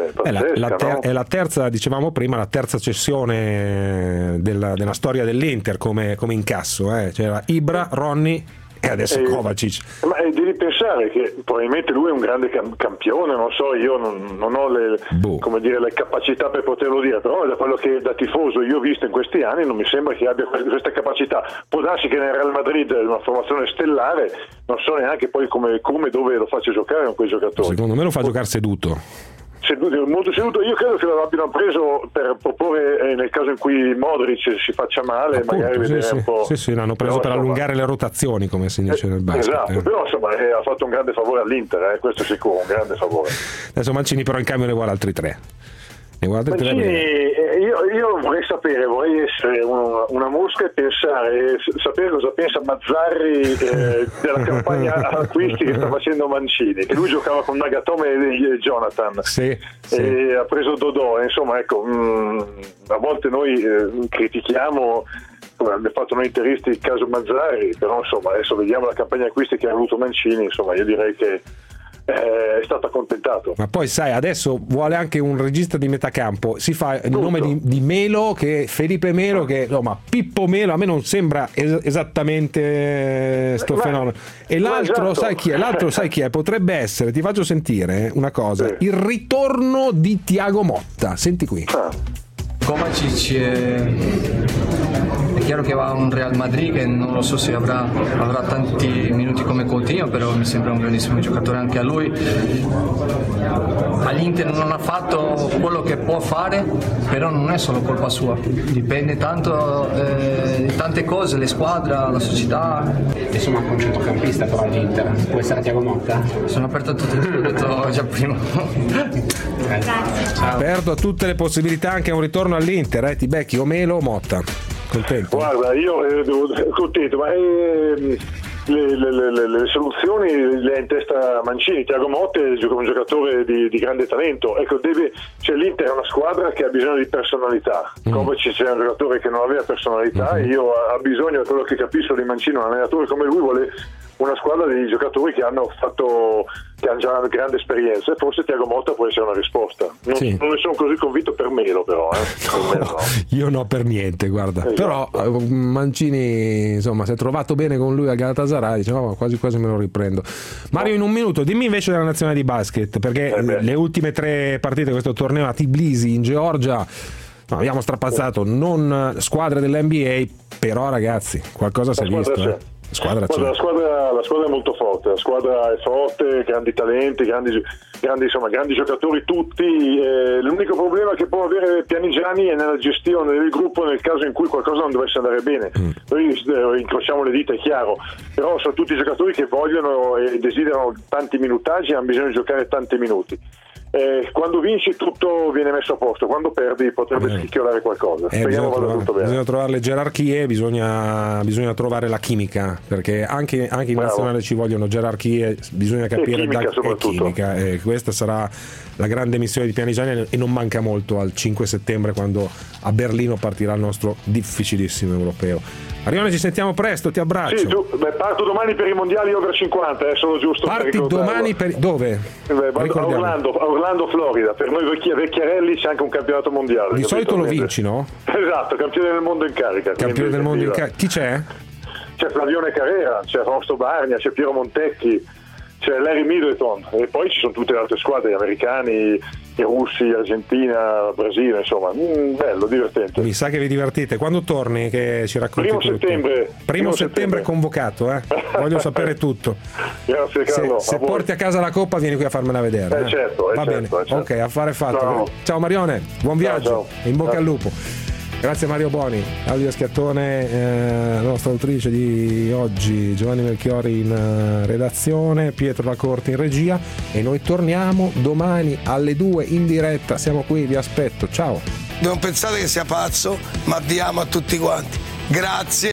È la terza, dicevamo prima, la terza cessione della storia dell'Inter come incasso, c'era Ibra, Ronny e adesso Kovacic. Ma devi pensare che probabilmente lui è un grande campione, non so, io non ho le capacità per poterlo dire, però da quello che da tifoso io ho visto in questi anni non mi sembra che abbia queste capacità. Può darsi che nel Real Madrid è una formazione stellare, non so neanche poi come dove lo faccia giocare con quei giocatori. Secondo me lo fa giocare seduto. Molto seduto. Io credo che lo abbiano preso per proporre nel caso in cui Modric si faccia male. Appunto, magari vedere un po'. Sì, l'hanno preso per allungare le rotazioni, come si dice nel basket. Esatto, però insomma ha fatto un grande favore all'Inter, questo è sicuro, un grande favore. Adesso Mancini però in cambio ne vuole altri 3. Mancini, io vorrei essere una mosca e pensare, sapere cosa pensa Mazzarri della campagna acquisti che sta facendo Mancini, che lui giocava con Nagatomo e Jonathan, e ha preso Dodò, insomma ecco, a volte noi critichiamo, come abbiamo fatto noi interisti, il caso Mazzarri, però insomma adesso vediamo la campagna acquisti che ha avuto Mancini, insomma io direi che è stato accontentato. Ma poi sai, adesso vuole anche un regista di metacampo, si fa il nome di Melo, che Felipe Melo, che insomma Pippo Melo a me non sembra esattamente sto fenomeno. E l'altro sai chi è? Potrebbe essere, ti faccio sentire una cosa, il ritorno di Thiago Motta, senti qui. Kovacic è chiaro che va a un Real Madrid che non lo so se avrà tanti minuti come Coutinho, però mi sembra un grandissimo giocatore anche a lui. All'Inter non ha fatto quello che può fare, però non è solo colpa sua, dipende tanto di tante cose, la squadra, la società. Insomma, un centrocampista però all'Inter, può essere Thiago Motta? Sono aperto a tutto, l'ho detto già prima. Ciao. Aperto a tutte le possibilità, anche a un ritorno all'Inter, ti becchi o Melo o Motta. Contento? Guarda, io contento, ma le soluzioni le ha in testa Mancini. Thiago Motta è un giocatore di grande talento, ecco, l'Inter è una squadra che ha bisogno di personalità. Kovacic è un giocatore che non aveva personalità, e io ha bisogno, da quello che capisco di Mancini, un allenatore come lui vuole una squadra di giocatori che hanno già una grande esperienza, e forse Thiago Motta può essere una risposta. Non ne sono così convinto per Melo, però no. Io no, per niente, guarda. Però Mancini insomma si è trovato bene con lui a Galatasaray, diciamo, quasi me lo riprendo. Mario, in un minuto dimmi invece della nazionale di basket, perché le ultime 3 partite di questo torneo a Tbilisi in Georgia abbiamo strapazzato non squadre dell'NBA, però ragazzi qualcosa si è visto. La squadra è molto forte, la squadra è forte, grandi talenti, grandi giocatori tutti. L'unico problema che può avere Pianigiani è nella gestione del gruppo nel caso in cui qualcosa non dovesse andare bene. Noi incrociamo le dita, è chiaro, però sono tutti giocatori che vogliono e desiderano tanti minutaggi e hanno bisogno di giocare tanti minuti. Quando vinci tutto viene messo a posto, quando perdi potrebbe schicchiolare qualcosa. Bisogna trovare le gerarchie, bisogna trovare la chimica, perché anche in nazionale ci vogliono gerarchie, bisogna capire chimica, e questa sarà la grande missione di Pianigiani, e non manca molto al 5 settembre, quando a Berlino partirà il nostro difficilissimo europeo. Arione, ci sentiamo presto, ti abbraccio. Sì, parto domani per i mondiali over 50, sono giusto. Parti domani per dove? Orlando, Florida. Per noi vecchiarelli c'è anche un campionato mondiale. Di solito lo vinci, no? Esatto, campione del mondo in carica. Campione del mondo in carica. Chi c'è? C'è Flavione Carrera, c'è Fausto Bargna, c'è Piero Montecchi, c'è Larry Middleton, e poi ci sono tutte le altre squadre, gli americani, i russi, Argentina, Brasile, insomma, bello, divertente. Mi sa che vi divertite. Quando torni che ci racconti Primo settembre convocato, voglio sapere tutto. Grazie Carlo. Se porti a casa la coppa vieni qui a farmela vedere. Certo, va bene. Certo. Ok, affare fatto. Ciao Marione, buon viaggio. Ciao. In bocca al lupo. Grazie Mario Boni, Claudia Schiattone, la nostra autrice di oggi, Giovanni Melchiori in redazione, Pietro Lacorte in regia, e noi torniamo domani alle 2 in diretta. Siamo qui, vi aspetto. Ciao. Non pensate che sia pazzo, ma vi amo a tutti quanti. Grazie.